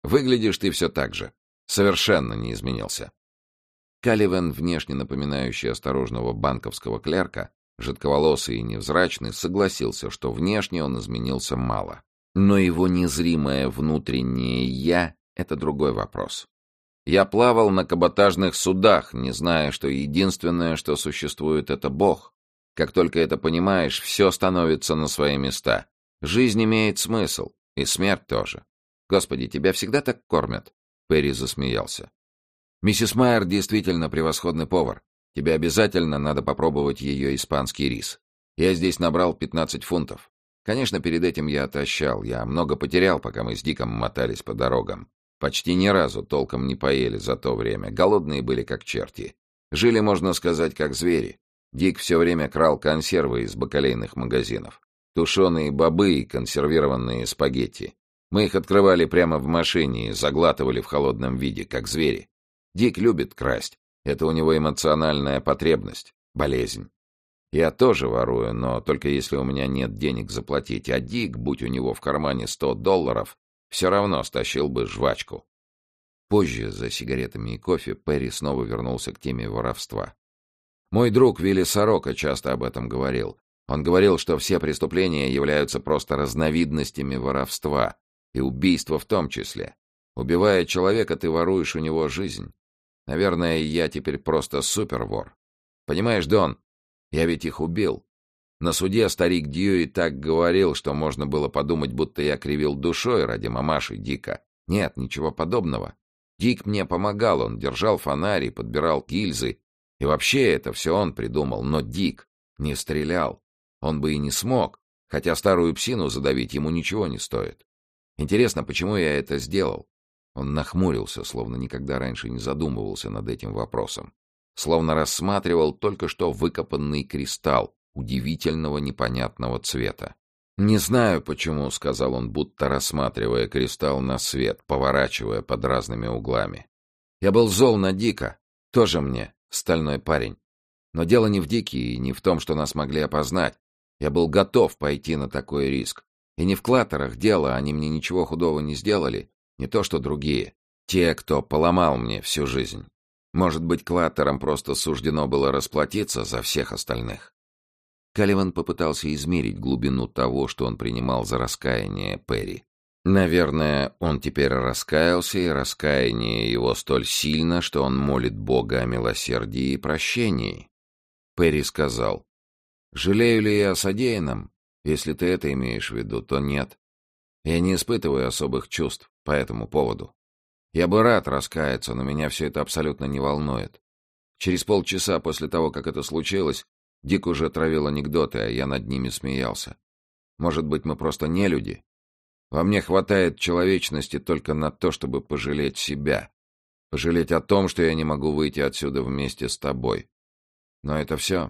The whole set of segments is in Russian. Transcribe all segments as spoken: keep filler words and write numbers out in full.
Выглядишь ты все так же. Совершенно не изменился». Калливен, внешне напоминающий осторожного банковского клерка, жидковолосый и невзрачный, согласился, что внешне он изменился мало. Но его незримое внутреннее «я» — это другой вопрос. Я плавал на каботажных судах, не зная, что единственное, что существует, — это Бог. Как только это понимаешь, все становится на свои места. Жизнь имеет смысл, и смерть тоже. Господи, тебя всегда так кормят?» Перри засмеялся. «Миссис Майер действительно превосходный повар. Тебе обязательно надо попробовать ее испанский рис. Я здесь набрал пятнадцать фунтов. Конечно, перед этим я отощал. Я много потерял, пока мы с Диком мотались по дорогам. Почти ни разу толком не поели за то время. Голодные были как черти. Жили, можно сказать, как звери. Дик все время крал консервы из бакалейных магазинов. Тушеные бобы и консервированные спагетти. Мы их открывали прямо в машине и заглатывали в холодном виде, как звери. Дик любит красть. Это у него эмоциональная потребность, болезнь. Я тоже ворую, но только если у меня нет денег заплатить. А Дик, будь у него в кармане сто долларов, все равно стащил бы жвачку». Позже, за сигаретами и кофе, Перри снова вернулся к теме воровства. «Мой друг Вилли Сорока часто об этом говорил. Он говорил, что все преступления являются просто разновидностями воровства, и убийство в том числе. Убивая человека, ты воруешь у него жизнь. Наверное, я теперь просто супервор. Понимаешь, Дон, я ведь их убил. На суде старик Дьюи так говорил, что можно было подумать, будто я кривил душой ради мамаши Дика. Нет, ничего подобного. Дик мне помогал, он держал фонарь и подбирал гильзы. И вообще это все он придумал, но Дик не стрелял. Он бы и не смог, хотя старую псину задавить ему ничего не стоит. Интересно, почему я это сделал?» Он нахмурился, словно никогда раньше не задумывался над этим вопросом. Словно рассматривал только что выкопанный кристалл удивительного непонятного цвета. «Не знаю, почему», — сказал он, будто рассматривая кристалл на свет, поворачивая под разными углами. «Я был зол на Дика. Тоже мне, стальной парень. Но дело не в Дике и не в том, что нас могли опознать. Я был готов пойти на такой риск. И не в клаттерах дело, они мне ничего худого не сделали. Не то что другие. Те, кто поломал мне всю жизнь. Может быть, клаттерам просто суждено было расплатиться за всех остальных». Калливен попытался измерить глубину того, что он принимал за раскаяние Перри. Наверное, он теперь раскаялся, и раскаяние его столь сильно, что он молит Бога о милосердии и прощении. Перри сказал: «Жалею ли я о содеянном? Если ты это имеешь в виду, то нет. Я не испытываю особых чувств по этому поводу. Я бы рад раскаяться, но меня все это абсолютно не волнует. Через полчаса после того, как это случилось, Дик уже травил анекдоты, а я над ними смеялся. Может быть, мы просто не люди? Во мне хватает человечности только на то, чтобы пожалеть себя. Пожалеть о том, что я не могу выйти отсюда вместе с тобой. Но это все».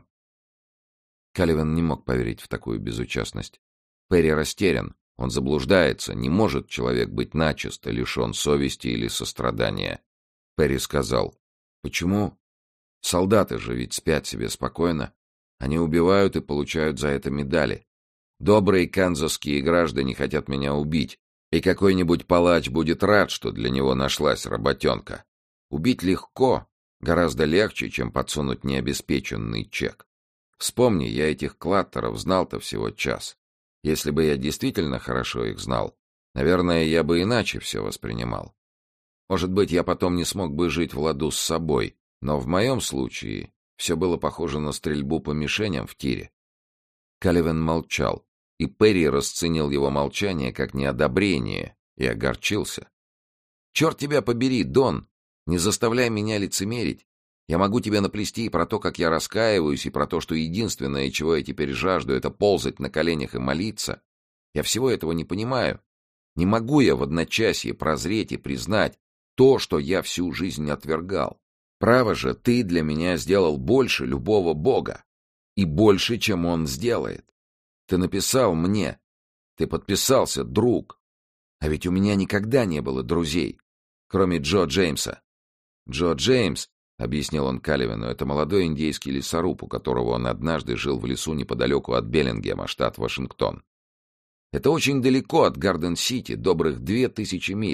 Калливен не мог поверить в такую безучастность. Перри растерян. Он заблуждается, не может человек быть начисто лишен совести или сострадания. Перри сказал: «Почему? Солдаты же ведь спят себе спокойно. Они убивают и получают за это медали. Добрые канзасские граждане хотят меня убить, и какой-нибудь палач будет рад, что для него нашлась работенка. Убить легко, гораздо легче, чем подсунуть необеспеченный чек. Вспомни, я этих клаттеров знал-то всего час. Если бы я действительно хорошо их знал, наверное, я бы иначе все воспринимал. Может быть, я потом не смог бы жить в ладу с собой, но в моем случае все было похоже на стрельбу по мишеням в тире». Калливен молчал, и Перри расценил его молчание как неодобрение и огорчился. «Черт тебя побери, Дон! Не заставляй меня лицемерить. Я могу тебе наплести и про то, как я раскаиваюсь, и про то, что единственное, чего я теперь жажду, это ползать на коленях и молиться. Я всего этого не понимаю. Не могу я в одночасье прозреть и признать то, что я всю жизнь отвергал. Право же, ты для меня сделал больше любого бога. И больше, чем он сделает. Ты написал мне. Ты подписался, друг. А ведь у меня никогда не было друзей, кроме Джо Джеймса. Джо Джеймс, — объяснил он Калливену, — это молодой индейский лесоруб, у которого он однажды жил в лесу неподалеку от Беллингема, штат Вашингтон. Это очень далеко от Гарден-Сити, добрых две тысячи миль.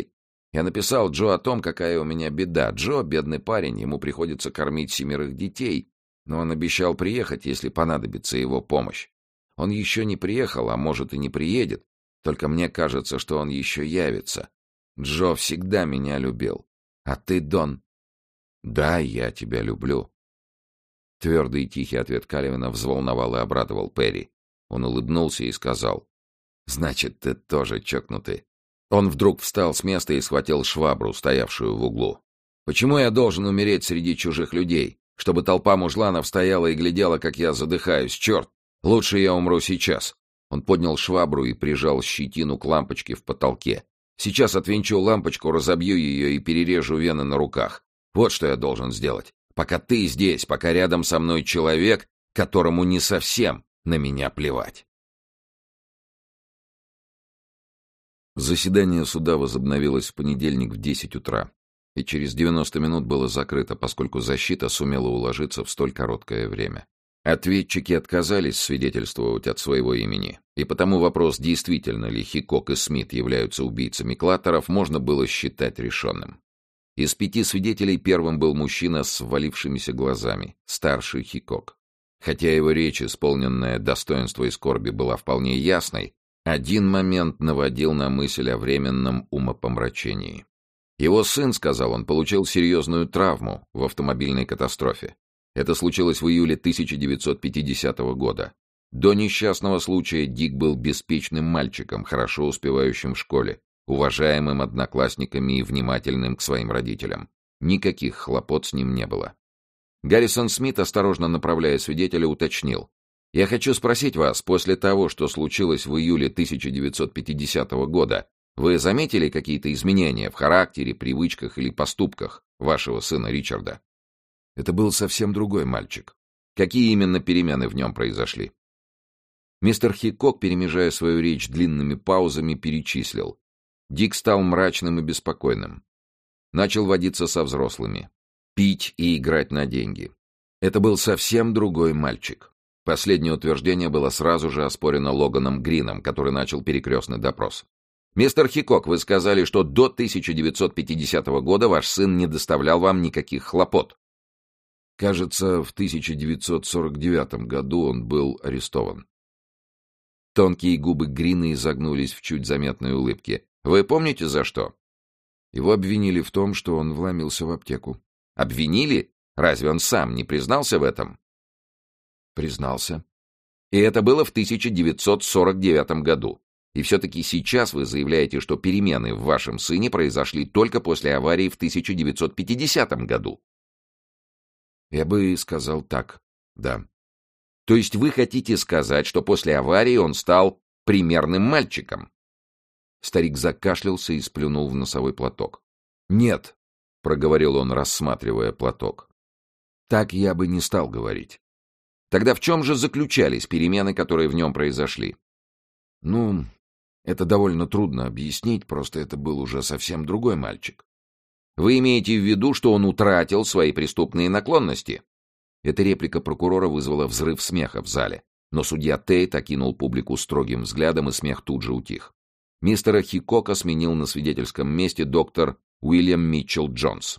Я написал Джо о том, какая у меня беда. Джо — бедный парень, ему приходится кормить семерых детей, но он обещал приехать, если понадобится его помощь. Он еще не приехал, а может и не приедет, только мне кажется, что он еще явится. Джо всегда меня любил. А ты, Дон? Да, я тебя люблю. Твердый и тихий ответ Каливина взволновал и обрадовал Перри. Он улыбнулся и сказал: «Значит, ты тоже чокнутый». Он вдруг встал с места и схватил швабру, стоявшую в углу. «Почему я должен умереть среди чужих людей? Чтобы толпа мужланов стояла и глядела, как я задыхаюсь. Черт! Лучше я умру сейчас». Он поднял швабру и прижал щетину к лампочке в потолке. «Сейчас отвинчу лампочку, разобью ее и перережу вены на руках. Вот что я должен сделать. Пока ты здесь, пока рядом со мной человек, которому не совсем на меня плевать». Заседание суда возобновилось в понедельник в десять утра, и через девяносто минут было закрыто, поскольку защита сумела уложиться в столь короткое время. Ответчики отказались свидетельствовать от своего имени, и потому вопрос, действительно ли Хикок и Смит являются убийцами Клаттеров, можно было считать решенным. Из пяти свидетелей первым был мужчина с ввалившимися глазами, старший Хикок. Хотя его речь, исполненная достоинства и скорби, была вполне ясной, один момент наводил на мысль о временном умопомрачении. Его сын, сказал он, получил серьезную травму в автомобильной катастрофе. Это случилось в июле тысяча девятьсот пятидесятого года. До несчастного случая Дик был беспечным мальчиком, хорошо успевающим в школе, уважаемым одноклассниками и внимательным к своим родителям. Никаких хлопот с ним не было. Гаррисон Смит, осторожно направляя свидетеля, уточнил: «Я хочу спросить вас, после того, что случилось в июле тысяча девятьсот пятидесятого года, вы заметили какие-то изменения в характере, привычках или поступках вашего сына Ричарда?» Это был совсем другой мальчик. Какие именно перемены в нем произошли? Мистер Хикок, перемежая свою речь длинными паузами, перечислил. Дик стал мрачным и беспокойным. Начал водиться со взрослыми, пить и играть на деньги. Это был совсем другой мальчик. Последнее утверждение было сразу же оспорено Логаном Грином, который начал перекрестный допрос. «Мистер Хикок, вы сказали, что до тысяча девятьсот пятидесятого года ваш сын не доставлял вам никаких хлопот». Кажется, в тысяча девятьсот сорок девятом году он был арестован. Тонкие губы Грина изогнулись в чуть заметной улыбке. «Вы помните, за что?» Его обвинили в том, что он вломился в аптеку. «Обвинили? Разве он сам не признался в этом?» «Признался. И это было в тысяча девятьсот сорок девятом году. И все-таки сейчас вы заявляете, что перемены в вашем сыне произошли только после аварии в тысяча девятьсот пятидесятом году». Я бы сказал так, да. То есть вы хотите сказать, что после аварии он стал примерным мальчиком? Старик закашлялся и сплюнул в носовой платок. «Нет», — проговорил он, рассматривая платок. «Так я бы не стал говорить». Тогда в чем же заключались перемены, которые в нем произошли? Ну, это довольно трудно объяснить, просто это был уже совсем другой мальчик. Вы имеете в виду, что он утратил свои преступные наклонности? Эта реплика прокурора вызвала взрыв смеха в зале, но судья Тейт окинул публику строгим взглядом, и смех тут же утих. Мистера Хикока сменил на свидетельском месте доктор Уильям Митчелл Джонс.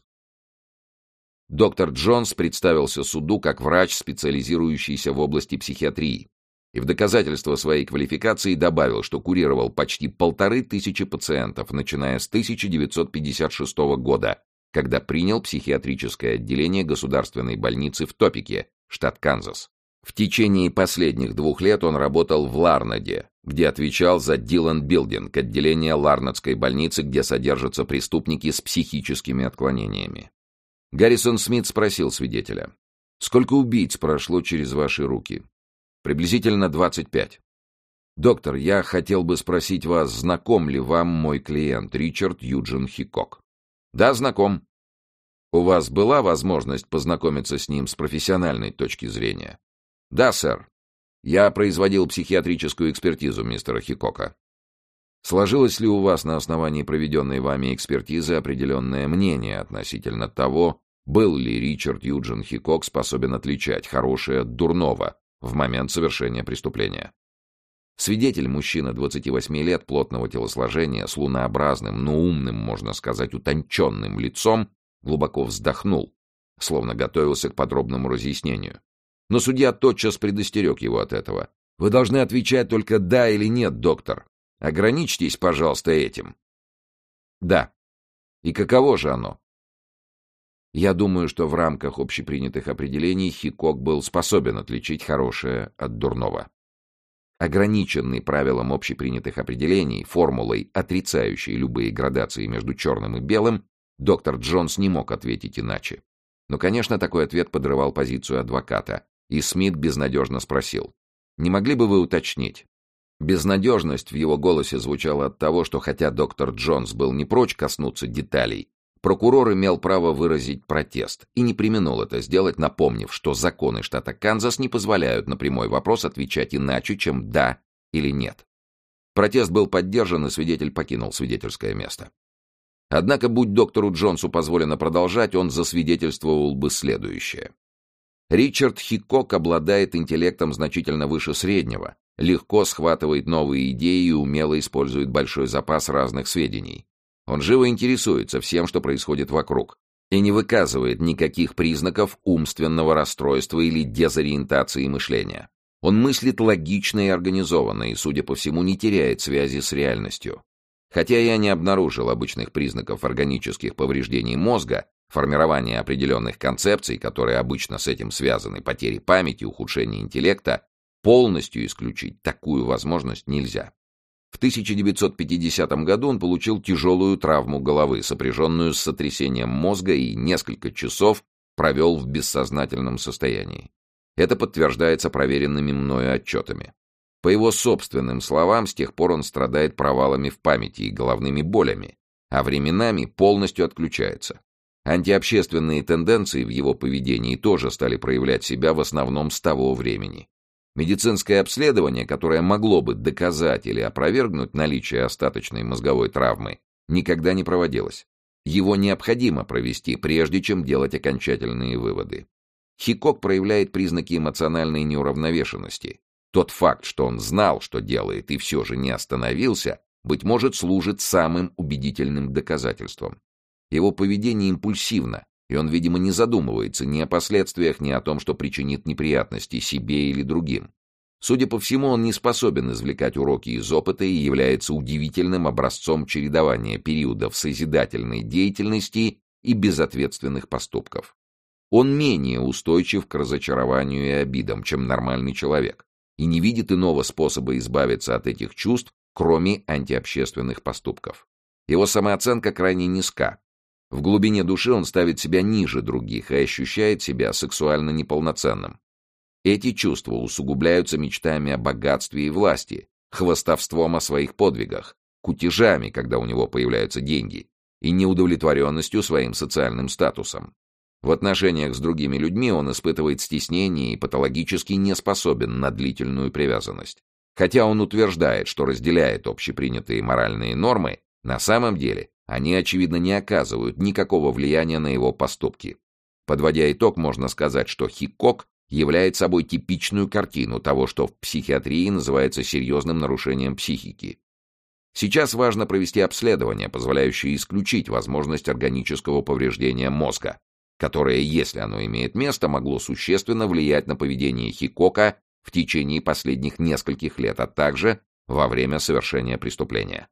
Доктор Джонс представился суду как врач, специализирующийся в области психиатрии, и в доказательство своей квалификации добавил, что курировал почти полторы тысячи пациентов, начиная с тысяча девятьсот пятьдесят шестого года, когда принял психиатрическое отделение государственной больницы в Топике, штат Канзас. В течение последних двух лет он работал в Ларнаде, где отвечал за Дилан Билдинг, отделение Ларнадской больницы, где содержатся преступники с психическими отклонениями. Гаррисон Смит спросил свидетеля: «Сколько убийц прошло через ваши руки?» «Приблизительно двадцать пять. Доктор, я хотел бы спросить вас, знаком ли вам мой клиент Ричард Юджин Хикок?» «Да, знаком». «У вас была возможность познакомиться с ним с профессиональной точки зрения?» «Да, сэр. Я производил психиатрическую экспертизу мистера Хикока». «Сложилось ли у вас на основании проведенной вами экспертизы определенное мнение относительно того, был ли Ричард Юджин Хикок способен отличать хорошее от дурного в момент совершения преступления?» Свидетель, мужчина двадцати восьми лет, плотного телосложения, с лунообразным, но умным, можно сказать, утонченным лицом, глубоко вздохнул, словно готовился к подробному разъяснению. Но судья тотчас предостерег его от этого. «Вы должны отвечать только «да» или «нет», доктор. Ограничьтесь, пожалуйста, этим». «Да. И каково же оно?» Я думаю, что в рамках общепринятых определений Хикок был способен отличить хорошее от дурного. Ограниченный правилом общепринятых определений, формулой, отрицающей любые градации между черным и белым, доктор Джонс не мог ответить иначе. Но, конечно, такой ответ подрывал позицию адвоката, и Смит безнадежно спросил: «Не могли бы вы уточнить?» Безнадежность в его голосе звучала от того, что хотя доктор Джонс был не прочь коснуться деталей, прокурор имел право выразить протест и не преминул это сделать, напомнив, что законы штата Канзас не позволяют на прямой вопрос отвечать иначе, чем «да» или «нет». Протест был поддержан, и свидетель покинул свидетельское место. Однако, будь доктору Джонсу позволено продолжать, он засвидетельствовал бы следующее. Ричард Хикок обладает интеллектом значительно выше среднего, легко схватывает новые идеи и умело использует большой запас разных сведений. Он живо интересуется всем, что происходит вокруг, и не выказывает никаких признаков умственного расстройства или дезориентации мышления. Он мыслит логично и организованно, и, судя по всему, не теряет связи с реальностью. Хотя я не обнаружил обычных признаков органических повреждений мозга, формирования определенных концепций, которые обычно с этим связаны, потери памяти, ухудшение интеллекта, полностью исключить такую возможность нельзя. В тысяча девятьсот пятидесятом году он получил тяжелую травму головы, сопряженную с сотрясением мозга, и несколько часов провел в бессознательном состоянии. Это подтверждается проверенными мною отчетами. По его собственным словам, с тех пор он страдает провалами в памяти и головными болями, а временами полностью отключается. Антиобщественные тенденции в его поведении тоже стали проявлять себя в основном с того времени. Медицинское обследование, которое могло бы доказать или опровергнуть наличие остаточной мозговой травмы, никогда не проводилось. Его необходимо провести, прежде чем делать окончательные выводы. Хикок проявляет признаки эмоциональной неуравновешенности. Тот факт, что он знал, что делает, и все же не остановился, быть может, служит самым убедительным доказательством. Его поведение импульсивно, и он, видимо, не задумывается ни о последствиях, ни о том, что причинит неприятности себе или другим. Судя по всему, он не способен извлекать уроки из опыта и является удивительным образцом чередования периодов созидательной деятельности и безответственных поступков. Он менее устойчив к разочарованию и обидам, чем нормальный человек, и не видит иного способа избавиться от этих чувств, кроме антиобщественных поступков. Его самооценка крайне низка. В глубине души он ставит себя ниже других и ощущает себя сексуально неполноценным. Эти чувства усугубляются мечтами о богатстве и власти, хвастовством о своих подвигах, кутежами, когда у него появляются деньги, и неудовлетворенностью своим социальным статусом. В отношениях с другими людьми он испытывает стеснение и патологически не способен на длительную привязанность. Хотя он утверждает, что разделяет общепринятые моральные нормы, на самом деле они, очевидно, не оказывают никакого влияния на его поступки. Подводя итог, можно сказать, что Хикок является собой типичную картину того, что в психиатрии называется серьезным нарушением психики. Сейчас важно провести обследование, позволяющее исключить возможность органического повреждения мозга, которое, если оно имеет место, могло существенно влиять на поведение Хикока в течение последних нескольких лет, а также во время совершения преступления.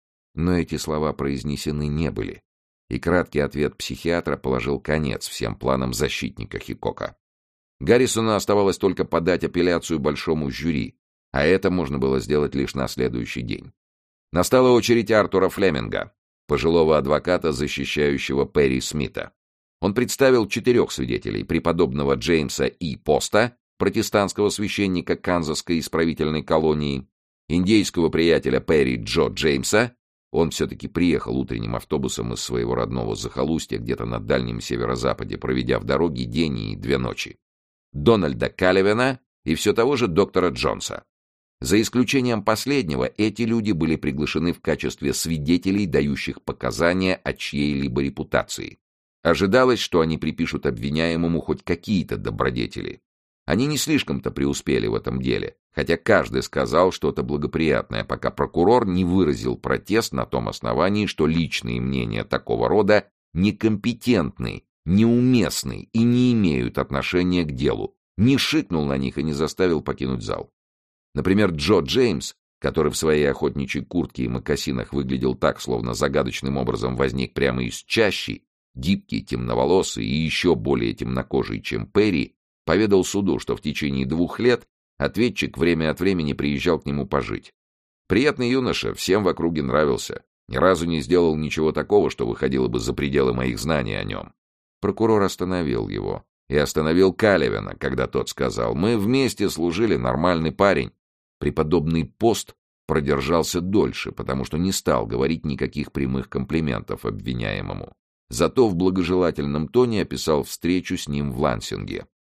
Но эти слова произнесены не были, и краткий ответ психиатра положил конец всем планам защитника Хикока. Гаррисону оставалось только подать апелляцию большому жюри, а это можно было сделать лишь на следующий день. Настала очередь Артура Флеминга, пожилого адвоката, защищающего Перри Смита. Он представил четырех свидетелей: преподобного Джеймса И. Поста, протестантского священника Канзасской исправительной колонии, индейского приятеля Перри Джо Джеймса, он все-таки приехал утренним автобусом из своего родного захолустья где-то на дальнем северо-западе, проведя в дороге день и две ночи, Дональда Калливена и все того же доктора Джонса. За исключением последнего, эти люди были приглашены в качестве свидетелей, дающих показания о чьей-либо репутации. Ожидалось, что они припишут обвиняемому хоть какие-то добродетели. Они не слишком-то преуспели в этом деле, хотя каждый сказал что-то благоприятное, пока прокурор не выразил протест на том основании, что личные мнения такого рода некомпетентны, неуместны и не имеют отношения к делу, не шикнул на них и не заставил покинуть зал. Например, Джо Джеймс, который в своей охотничьей куртке и мокасинах выглядел так, словно загадочным образом возник прямо из чащи, гибкий, темноволосый и еще более темнокожий, чем Перри, поведал суду, что в течение двух лет ответчик время от времени приезжал к нему пожить. Приятный юноша, всем в округе нравился, ни разу не сделал ничего такого, что выходило бы за пределы моих знаний о нем. Прокурор остановил его. И остановил Каливена, когда тот сказал: «Мы вместе служили, нормальный парень». Преподобный Пост продержался дольше, потому что не стал говорить никаких прямых комплиментов обвиняемому. Зато в благожелательном тоне описал встречу с ним в Лансинге.